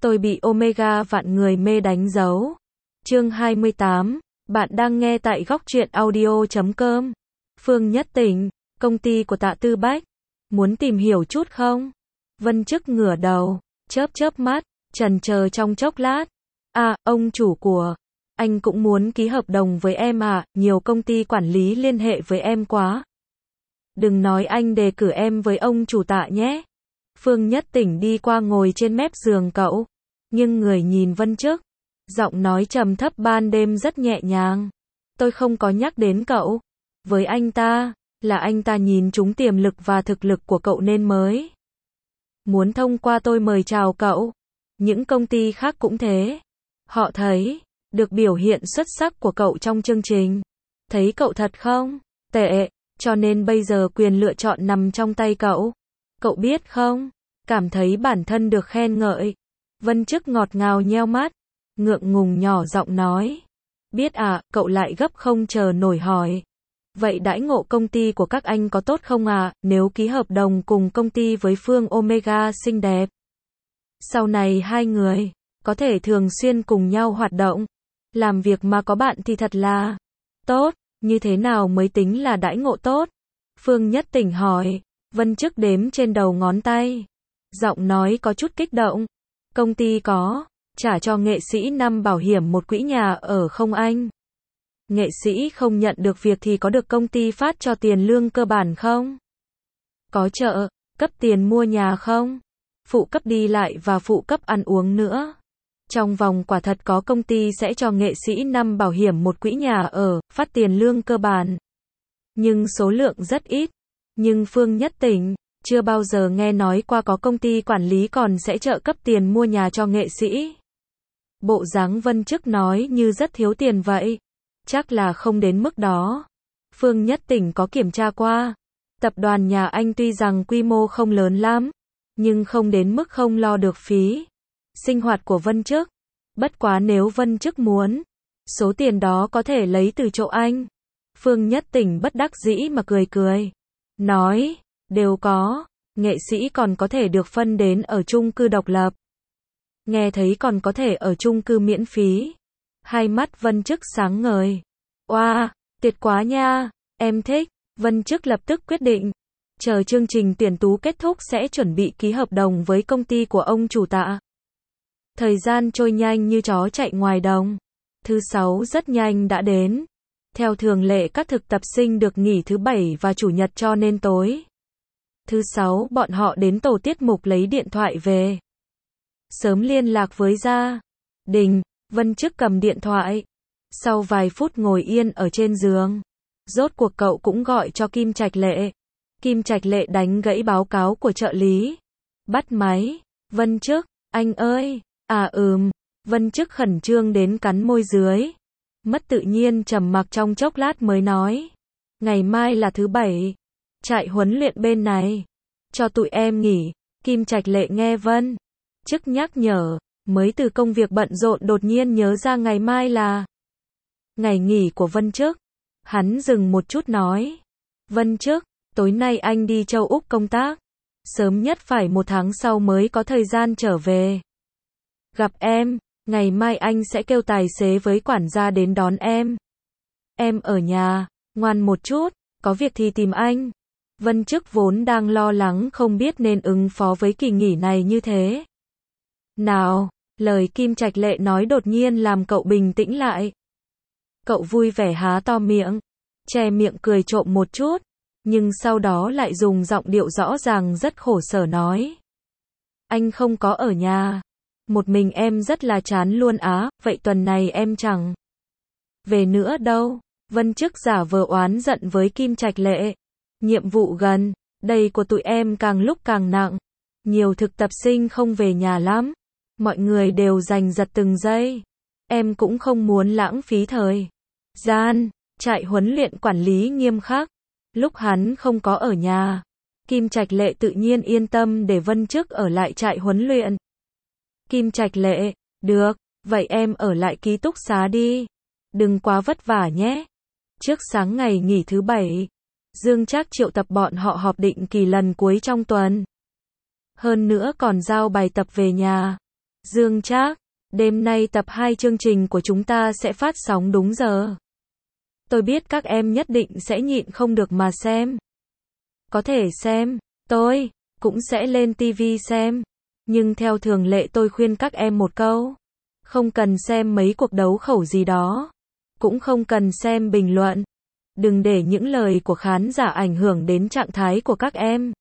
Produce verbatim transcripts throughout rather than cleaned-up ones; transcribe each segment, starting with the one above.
Tôi bị Omega vạn người mê đánh dấu. Chương hai mươi tám. Bạn đang nghe tại góc truyện audio chấm com. Phương Nhất Tỉnh, công ty của Tạ Tư Bách. Muốn tìm hiểu chút không? Vân Chức ngửa đầu, chớp chớp mắt, chần chờ trong chốc lát. À, ông chủ của, anh cũng muốn ký hợp đồng với em à, nhiều công ty quản lý liên hệ với em quá. Đừng nói anh đề cử em với ông chủ Tạ nhé. Phương Nhất Tỉnh đi qua ngồi trên mép giường cậu, nhưng người nhìn Vân Chức, giọng nói trầm thấp ban đêm rất nhẹ nhàng. Tôi không có nhắc đến cậu. Với anh ta, là anh ta nhìn trúng tiềm lực và thực lực của cậu nên mới muốn thông qua tôi mời chào cậu. Những công ty khác cũng thế. Họ thấy được biểu hiện xuất sắc của cậu trong chương trình. Thấy cậu thật không tệ, cho nên bây giờ quyền lựa chọn nằm trong tay cậu. Cậu biết không, cảm thấy bản thân được khen ngợi. Vân Chức ngọt ngào nheo mắt, ngượng ngùng nhỏ giọng nói. Biết à, cậu lại gấp không chờ nổi hỏi. Vậy đãi ngộ công ty của các anh có tốt không à, nếu ký hợp đồng cùng công ty với Phương Omega xinh đẹp? Sau này hai người có thể thường xuyên cùng nhau hoạt động, làm việc mà có bạn thì thật là tốt. Như thế nào mới tính là đãi ngộ tốt? Phương Nhất Tỉnh hỏi. Vân Chức đếm trên đầu ngón tay, giọng nói có chút kích động. Công ty có trả cho nghệ sĩ năm bảo hiểm một quỹ nhà ở không anh? Nghệ sĩ không nhận được việc thì có được công ty phát cho tiền lương cơ bản không? Có trợ cấp tiền mua nhà không? Phụ cấp đi lại và phụ cấp ăn uống nữa. Trong vòng quả thật có công ty sẽ cho nghệ sĩ năm bảo hiểm một quỹ nhà ở, phát tiền lương cơ bản. Nhưng số lượng rất ít. Nhưng Phương Nhất Tỉnh chưa bao giờ nghe nói qua có công ty quản lý còn sẽ trợ cấp tiền mua nhà cho nghệ sĩ. Bộ dáng Vân Chức nói như rất thiếu tiền vậy. Chắc là không đến mức đó. Phương Nhất Tỉnh có kiểm tra qua. Tập đoàn nhà anh tuy rằng quy mô không lớn lắm, nhưng không đến mức không lo được phí sinh hoạt của Vân Chức. Bất quá nếu Vân Chức muốn, số tiền đó có thể lấy từ chỗ anh. Phương Nhất Tỉnh bất đắc dĩ mà cười cười. Nói, đều có, nghệ sĩ còn có thể được phân đến ở chung cư độc lập. Nghe thấy còn có thể ở chung cư miễn phí. Hai mắt Vân Chức sáng ngời. Oa, wow, tuyệt quá nha, em thích. Vân Chức lập tức quyết định. Chờ chương trình tuyển tú kết thúc sẽ chuẩn bị ký hợp đồng với công ty của ông chủ Tạ. Thời gian trôi nhanh như chó chạy ngoài đồng. Thứ sáu rất nhanh đã đến. Theo thường lệ các thực tập sinh được nghỉ thứ bảy và chủ nhật cho nên tối thứ sáu bọn họ đến tổ tiết mục lấy điện thoại về. Sớm liên lạc với gia đình, Vân Chức cầm điện thoại. Sau vài phút ngồi yên ở trên giường, rốt cuộc cậu cũng gọi cho Kim Trạch Lệ. Kim Trạch Lệ đánh gãy báo cáo của trợ lý. Bắt máy. Vân Chức, anh ơi. À ừm. Vân Chức khẩn trương đến cắn môi dưới. Mất tự nhiên trầm mặc trong chốc lát mới nói. Ngày mai là thứ bảy. Trại huấn luyện bên này cho tụi em nghỉ. Kim Trạch Lệ nghe Vân Chức nhắc nhở, mới từ công việc bận rộn đột nhiên nhớ ra ngày mai là ngày nghỉ của Vân Chức. Hắn dừng một chút nói. Vân Chức, tối nay anh đi châu Úc công tác. Sớm nhất phải một tháng sau mới có thời gian trở về. Gặp em, ngày mai anh sẽ kêu tài xế với quản gia đến đón em. Em ở nhà, ngoan một chút, có việc thì tìm anh. Vân Chức vốn đang lo lắng không biết nên ứng phó với kỳ nghỉ này như thế nào. Lời Kim Trạch Lệ nói đột nhiên làm cậu bình tĩnh lại. Cậu vui vẻ há to miệng, che miệng cười trộm một chút, nhưng sau đó lại dùng giọng điệu rõ ràng rất khổ sở nói. Anh không có ở nhà. Một mình em rất là chán luôn á, vậy tuần này em chẳng về nữa đâu. Vân Chức giả vờ oán giận với Kim Trạch Lệ. Nhiệm vụ gần đây của tụi em càng lúc càng nặng. Nhiều thực tập sinh không về nhà lắm. Mọi người đều giành giật từng giây. Em cũng không muốn lãng phí thời gian. Trại huấn luyện quản lý nghiêm khắc. Lúc hắn không có ở nhà, Kim Trạch Lệ tự nhiên yên tâm để Vân Chức ở lại trại huấn luyện. Kim Trạch Lệ, được, vậy em ở lại ký túc xá đi. Đừng quá vất vả nhé. Trước sáng ngày nghỉ thứ bảy, Dương Trác triệu tập bọn họ họp định kỳ lần cuối trong tuần. Hơn nữa còn giao bài tập về nhà. Dương Trác, đêm nay tập hai chương trình của chúng ta sẽ phát sóng đúng giờ. Tôi biết các em nhất định sẽ nhịn không được mà xem. Có thể xem, tôi cũng sẽ lên ti vi xem. Nhưng theo thường lệ tôi khuyên các em một câu. Không cần xem mấy cuộc đấu khẩu gì đó. Cũng không cần xem bình luận. Đừng để những lời của khán giả ảnh hưởng đến trạng thái của các em.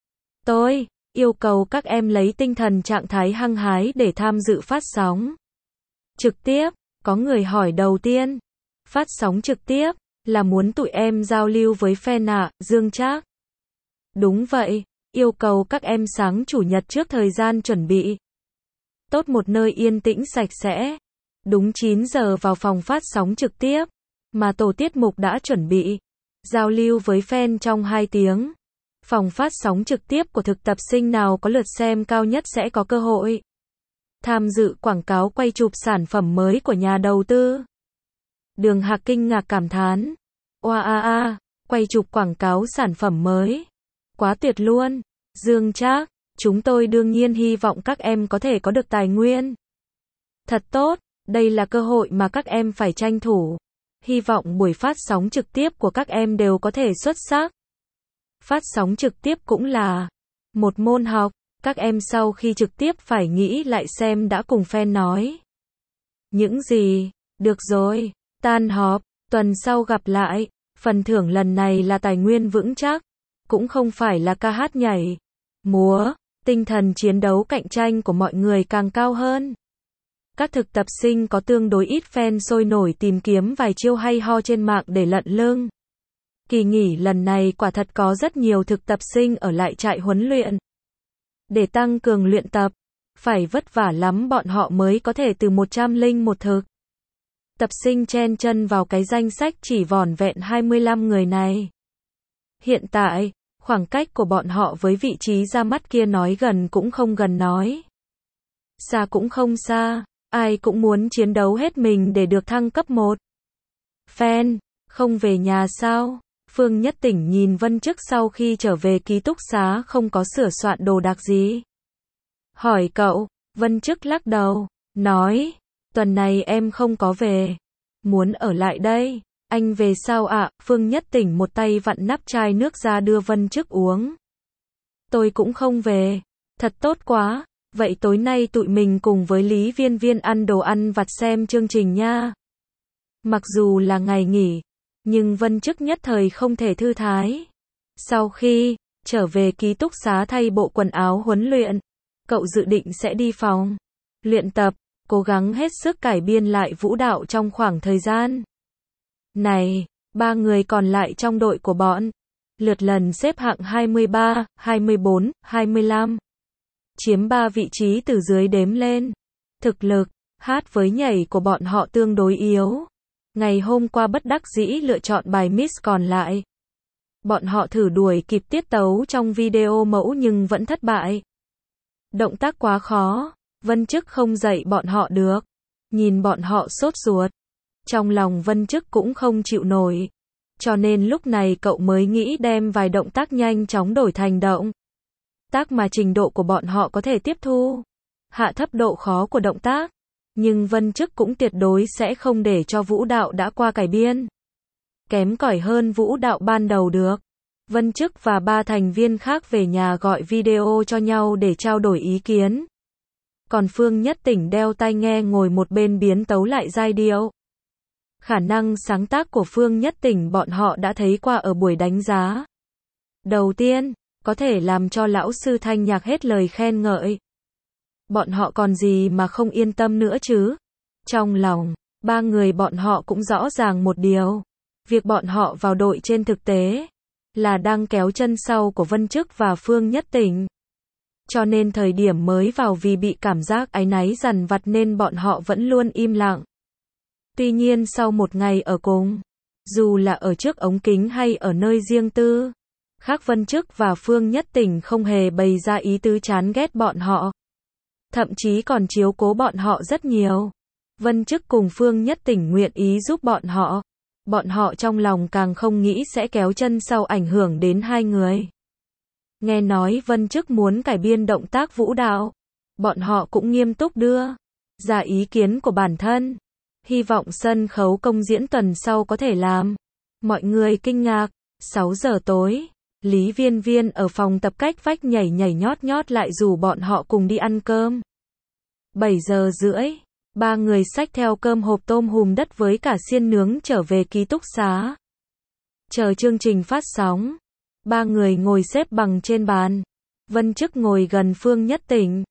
Tôi yêu cầu các em lấy tinh thần trạng thái hăng hái để tham dự phát sóng trực tiếp. Có người hỏi đầu tiên, phát sóng trực tiếp là muốn tụi em giao lưu với fan ạ, Dương Trác. Đúng vậy, yêu cầu các em sáng chủ nhật trước thời gian chuẩn bị tốt một nơi yên tĩnh sạch sẽ. Đúng chín giờ vào phòng phát sóng trực tiếp mà tổ tiết mục đã chuẩn bị. Giao lưu với fan trong hai tiếng. Phòng phát sóng trực tiếp của thực tập sinh nào có lượt xem cao nhất sẽ có cơ hội tham dự quảng cáo quay chụp sản phẩm mới của nhà đầu tư. Đường Hạc kinh ngạc cảm thán. Oa a a, quay chụp quảng cáo sản phẩm mới. Quá tuyệt luôn. Dương Trác, chúng tôi đương nhiên hy vọng các em có thể có được tài nguyên. Thật tốt, đây là cơ hội mà các em phải tranh thủ. Hy vọng buổi phát sóng trực tiếp của các em đều có thể xuất sắc. Phát sóng trực tiếp cũng là một môn học, các em sau khi trực tiếp phải nghĩ lại xem đã cùng fan nói những gì. Được rồi, tan họp, tuần sau gặp lại. Phần thưởng lần này là tài nguyên vững chắc, cũng không phải là ca hát nhảy, múa, tinh thần chiến đấu cạnh tranh của mọi người càng cao hơn. Các thực tập sinh có tương đối ít fan sôi nổi tìm kiếm vài chiêu hay ho trên mạng để lận lưng. Kỳ nghỉ lần này quả thật có rất nhiều thực tập sinh ở lại trại huấn luyện. Để tăng cường luyện tập, phải vất vả lắm bọn họ mới có thể từ một trăm lẻ một thực tập sinh chen chân vào cái danh sách chỉ vỏn vẹn hai mươi lăm người này. Hiện tại, khoảng cách của bọn họ với vị trí ra mắt kia nói gần cũng không gần, nói xa cũng không xa. Ai cũng muốn chiến đấu hết mình để được thăng cấp một. Fan, không về nhà sao? Phương Nhất Tỉnh nhìn Vân Chức sau khi trở về ký túc xá không có sửa soạn đồ đạc gì. Hỏi cậu, Vân Chức lắc đầu, nói, tuần này em không có về. Muốn ở lại đây. Anh về sao ạ? Phương Nhất Tỉnh một tay vặn nắp chai nước ra đưa Vân Chức uống. Tôi cũng không về. Thật tốt quá. Vậy tối nay tụi mình cùng với Lý Viên Viên ăn đồ ăn vặt xem chương trình nha. Mặc dù là ngày nghỉ, nhưng Vân Chức nhất thời không thể thư thái. Sau khi trở về ký túc xá thay bộ quần áo huấn luyện, cậu dự định sẽ đi phòng luyện tập, cố gắng hết sức cải biên lại vũ đạo trong khoảng thời gian này. Ba người còn lại trong đội của bọn lượt lần xếp hạng hai mươi ba, hai mươi bốn, hai mươi lăm. Chiếm ba vị trí từ dưới đếm lên. Thực lực, hát với nhảy của bọn họ tương đối yếu. Ngày hôm qua bất đắc dĩ lựa chọn bài Miss còn lại. Bọn họ thử đuổi kịp tiết tấu trong video mẫu nhưng vẫn thất bại. Động tác quá khó, Vân Chức không dạy bọn họ được. Nhìn bọn họ sốt ruột. Trong lòng Vân Chức cũng không chịu nổi. Cho nên lúc này cậu mới nghĩ đem vài động tác nhanh chóng đổi thành động tác mà trình độ của bọn họ có thể tiếp thu. Hạ thấp độ khó của động tác. Nhưng Vân Chức cũng tuyệt đối sẽ không để cho vũ đạo đã qua cải biên kém cỏi hơn vũ đạo ban đầu được. Vân Chức và ba thành viên khác về nhà gọi video cho nhau để trao đổi ý kiến. Còn Phương Nhất Tỉnh đeo tai nghe ngồi một bên biến tấu lại giai điệu. Khả năng sáng tác của Phương Nhất Tỉnh bọn họ đã thấy qua ở buổi đánh giá đầu tiên, có thể làm cho lão sư thanh nhạc hết lời khen ngợi. Bọn họ còn gì mà không yên tâm nữa chứ? Trong lòng, ba người bọn họ cũng rõ ràng một điều. Việc bọn họ vào đội trên thực tế là đang kéo chân sau của Vân Chức và Phương Nhất Tỉnh. Cho nên thời điểm mới vào vì bị cảm giác áy náy dằn vặt nên bọn họ vẫn luôn im lặng. Tuy nhiên sau một ngày ở cùng, dù là ở trước ống kính hay ở nơi riêng tư, khác Vân Chức và Phương Nhất Tỉnh không hề bày ra ý tứ chán ghét bọn họ. Thậm chí còn chiếu cố bọn họ rất nhiều. Vân Chức cùng Phương Nhất Tỉnh nguyện ý giúp bọn họ. Bọn họ trong lòng càng không nghĩ sẽ kéo chân sau ảnh hưởng đến hai người. Nghe nói Vân Chức muốn cải biên động tác vũ đạo. bọn họ cũng nghiêm túc đưa ra ý kiến của bản thân. Hy vọng sân khấu công diễn tuần sau có thể làm mọi người kinh ngạc. sáu giờ tối, Lý Viên Viên ở phòng tập cách vách nhảy nhảy nhót nhót lại rủ bọn họ cùng đi ăn cơm. bảy giờ rưỡi, ba người xách theo cơm hộp tôm hùm đất với cả xiên nướng trở về ký túc xá. Chờ chương trình phát sóng, ba người ngồi xếp bằng trên bàn. Vân Chức ngồi gần Phương Nhất Tỉnh.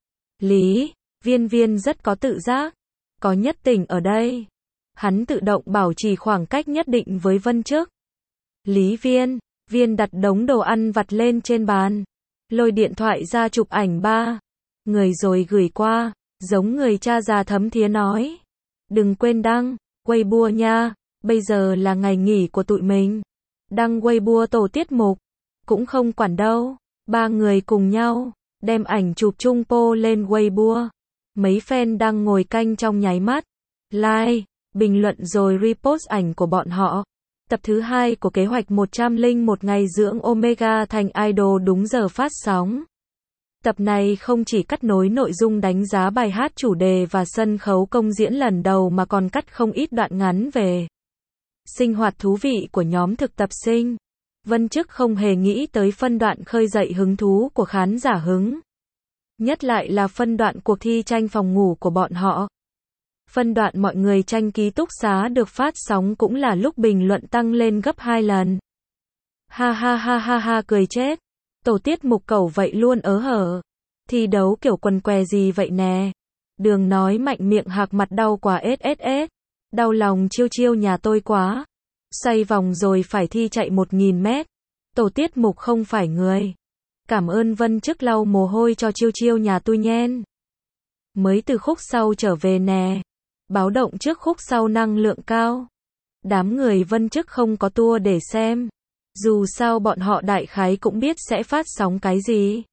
Lý Viên Viên rất có tự giác. Có Nhất Tỉnh ở đây, hắn tự động bảo trì khoảng cách nhất định với Vân Chức. Lý Viên Viên đặt đống đồ ăn vặt lên trên bàn, lôi điện thoại ra chụp ảnh ba người rồi gửi qua, giống người cha già thấm thía nói. Đừng quên đăng Weibo nha, bây giờ là ngày nghỉ của tụi mình. Đăng Weibo tổ tiết mục, cũng không quản đâu. Ba người cùng nhau, đem ảnh chụp chung po lên Weibo. Mấy fan đang ngồi canh trong nháy mắt, like, bình luận rồi repost ảnh của bọn họ. Tập thứ hai của kế hoạch một trăm lẻ một ngày dưỡng Omega thành idol đúng giờ phát sóng. Tập này không chỉ cắt nối nội dung đánh giá bài hát chủ đề và sân khấu công diễn lần đầu mà còn cắt không ít đoạn ngắn về sinh hoạt thú vị của nhóm thực tập sinh. Vân Chức không hề nghĩ tới phân đoạn khơi dậy hứng thú của khán giả hứng. Nhất lại là phân đoạn cuộc thi tranh phòng ngủ của bọn họ. Phân đoạn mọi người tranh ký túc xá được phát sóng cũng là lúc bình luận tăng lên gấp hai lần. Ha ha ha ha ha cười chết. Tổ tiết mục cẩu vậy luôn ớ hở. Thi đấu kiểu quần què gì vậy nè. Đường nói mạnh miệng hạc mặt đau quá ết ết ết. Đau lòng chiêu chiêu nhà tôi quá. Xoay vòng rồi phải thi chạy một nghìn mét. Tổ tiết mục không phải người. Cảm ơn Vân Chức lau mồ hôi cho chiêu chiêu nhà tôi nhen. Mới từ khúc sau trở về nè. Báo động trước khúc sau năng lượng cao. Đám người Vân Chức không có tour để xem. Dù sao bọn họ đại khái cũng biết sẽ phát sóng cái gì.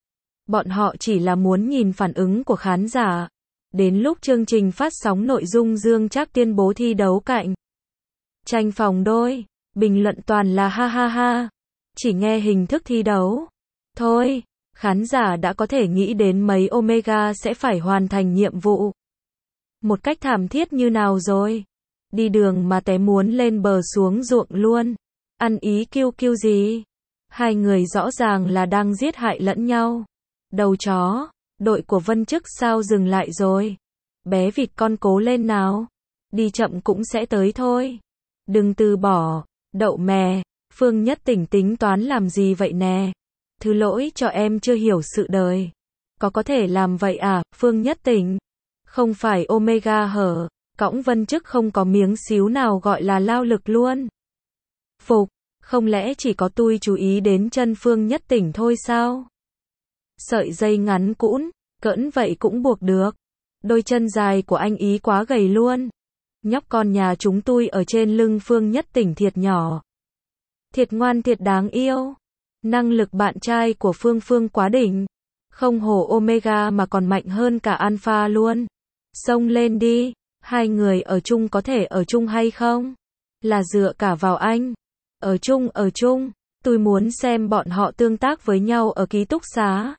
Bọn họ chỉ là muốn nhìn phản ứng của khán giả. Đến lúc chương trình phát sóng nội dung Dương Trác tuyên bố thi đấu cạnh tranh phòng đôi, bình luận toàn là ha ha ha. Chỉ nghe hình thức thi đấu thôi, khán giả đã có thể nghĩ đến mấy Omega sẽ phải hoàn thành nhiệm vụ một cách thảm thiết như nào rồi. Đi đường mà té muốn lên bờ xuống ruộng luôn. Ăn ý kiêu kiêu gì. Hai người rõ ràng là đang giết hại lẫn nhau. Đầu chó, đội của Vân Chức sao dừng lại rồi. Bé vịt con cố lên nào. Đi chậm cũng sẽ tới thôi. Đừng từ bỏ. Đậu mè, Phương Nhất Tỉnh tính toán làm gì vậy nè. Thứ lỗi cho em chưa hiểu sự đời. Có có thể làm vậy à, Phương Nhất Tỉnh. Không phải Omega hở. Cõng Vân Chức không có miếng xíu nào gọi là lao lực luôn. Phục, không lẽ chỉ có tôi chú ý đến chân Phương Nhất Tỉnh thôi sao? Sợi dây ngắn cũn, cỡn vậy cũng buộc được. Đôi chân dài của anh ý quá gầy luôn. Nhóc con nhà chúng tôi ở trên lưng Phương Nhất Tỉnh thiệt nhỏ. Thiệt ngoan thiệt đáng yêu. Năng lực bạn trai của Phương Phương quá đỉnh. Không hổ Omega mà còn mạnh hơn cả Alpha luôn. Xông lên đi, hai người ở chung có thể ở chung hay không? Là dựa cả vào anh. Ở chung ở chung, tôi muốn xem bọn họ tương tác với nhau ở ký túc xá.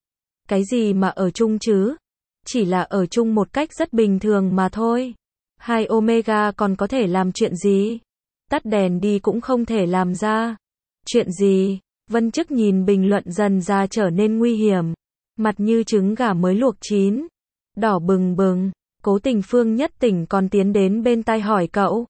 Cái gì mà ở chung chứ? Chỉ là ở chung một cách rất bình thường mà thôi. Hai Omega còn có thể làm chuyện gì? Tắt đèn đi cũng không thể làm ra. Chuyện gì? Vân Chức nhìn bình luận dần ra trở nên nguy hiểm. Mặt như trứng gà mới luộc chín. Đỏ bừng bừng. Cố Tình Phương Nhất Tỉnh còn tiến đến bên tai hỏi cậu.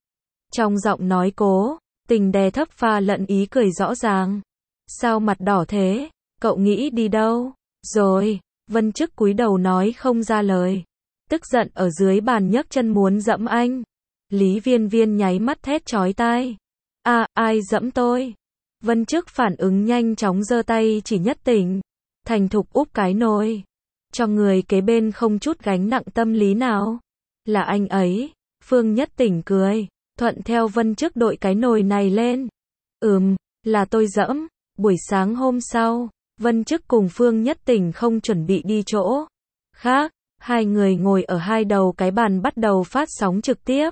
Trong giọng nói Cố Tình đè thấp pha lẫn ý cười rõ ràng. Sao mặt đỏ thế? Cậu nghĩ đi đâu? Rồi, Vân Chức cúi đầu nói không ra lời. Tức giận ở dưới bàn nhấc chân muốn dẫm anh. Lý Viên Viên nháy mắt thét chói tai. À, ai dẫm tôi? Vân Chức phản ứng nhanh chóng giơ tay chỉ Nhất Tỉnh. Thành thục úp cái nồi. Cho người kế bên không chút gánh nặng tâm lý nào. Là anh ấy. Phương Nhất Tỉnh cười. Thuận theo Vân Chức đội cái nồi này lên. Ừm, là tôi dẫm. Buổi sáng hôm sau, Vân Chức cùng Phương Nhất Tỉnh không chuẩn bị đi chỗ khác. Hai người ngồi ở hai đầu cái bàn bắt đầu phát sóng trực tiếp.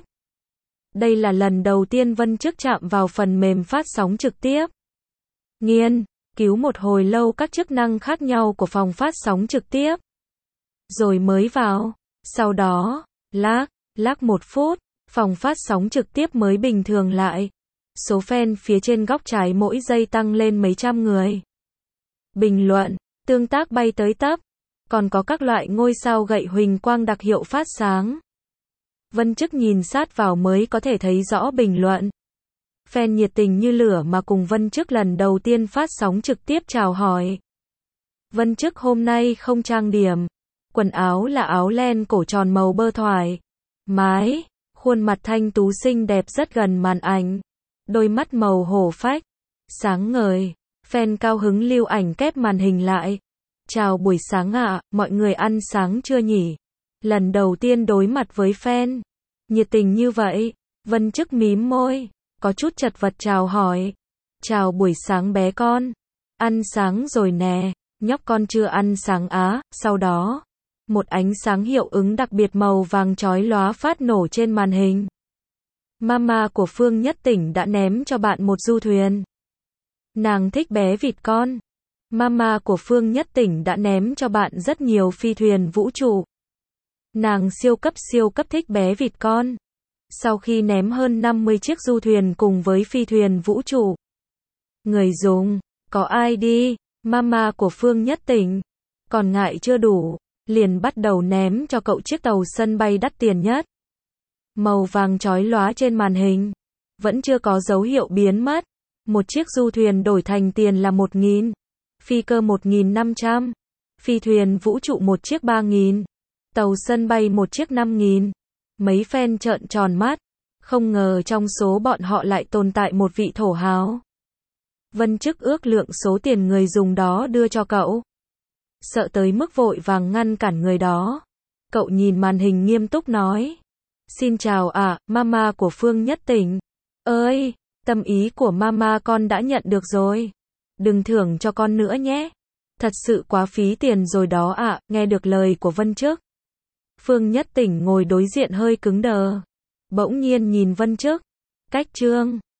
Đây là lần đầu tiên Vân Chức chạm vào phần mềm phát sóng trực tiếp. Nghiên cứu một hồi lâu các chức năng khác nhau của phòng phát sóng trực tiếp. rồi mới vào. Sau đó, lác, lác một phút, phòng phát sóng trực tiếp mới bình thường lại. Số fan phía trên góc trái mỗi giây tăng lên mấy trăm người. Bình luận, tương tác bay tới tấp. Còn có các loại ngôi sao gậy huỳnh quang đặc hiệu phát sáng. Vân Chức nhìn sát vào mới có thể thấy rõ bình luận. Fan nhiệt tình như lửa mà cùng Vân Chức lần đầu tiên phát sóng trực tiếp chào hỏi. Vân Chức hôm nay không trang điểm. Quần áo là áo len cổ tròn màu bơ thoải. Mái, khuôn mặt thanh tú xinh đẹp rất gần màn ảnh. Đôi mắt màu hổ phách, sáng ngời. Fan cao hứng lưu ảnh kép màn hình lại. Chào buổi sáng ạ, mọi người ăn sáng chưa nhỉ? Lần đầu tiên đối mặt với fan. Nhiệt tình như vậy, Vân Chức mím môi, có chút chật vật chào hỏi. Chào buổi sáng bé con. Ăn sáng rồi nè, nhóc con chưa ăn sáng á, sau đó. Một ánh sáng hiệu ứng đặc biệt màu vàng chói lóa phát nổ trên màn hình. Mama của Phương Nhất Tỉnh đã ném cho bạn một du thuyền. Nàng thích bé vịt con. Mama của Phương Nhất Tỉnh đã ném cho bạn rất nhiều phi thuyền vũ trụ. Nàng siêu cấp siêu cấp thích bé vịt con. Sau khi ném hơn năm mươi chiếc du thuyền cùng với phi thuyền vũ trụ. Người dùng, có ai đi, Mama của Phương Nhất Tỉnh. Còn ngại chưa đủ, liền bắt đầu ném cho cậu chiếc tàu sân bay đắt tiền nhất. Màu vàng chói lóa trên màn hình. Vẫn chưa có dấu hiệu biến mất. Một chiếc du thuyền đổi thành tiền là một nghìn. Phi cơ một nghìn năm trăm. Phi thuyền vũ trụ một chiếc ba nghìn. Tàu sân bay một chiếc năm nghìn. Mấy fan trợn tròn mắt. Không ngờ trong số bọn họ lại tồn tại một vị thổ hào. Vân Chức ước lượng số tiền người dùng đó đưa cho cậu. Sợ tới mức vội vàng ngăn cản người đó. Cậu nhìn màn hình nghiêm túc nói. Xin chào ạ, à, Mama của Phương Nhất Tỉnh. Ơi, tâm ý của Mama con đã nhận được rồi. Đừng thưởng cho con nữa nhé. Thật sự quá phí tiền rồi đó ạ, à, nghe được lời của Vân Chức. Phương Nhất Tỉnh ngồi đối diện hơi cứng đờ. Bỗng nhiên nhìn Vân Chức. Cách chương.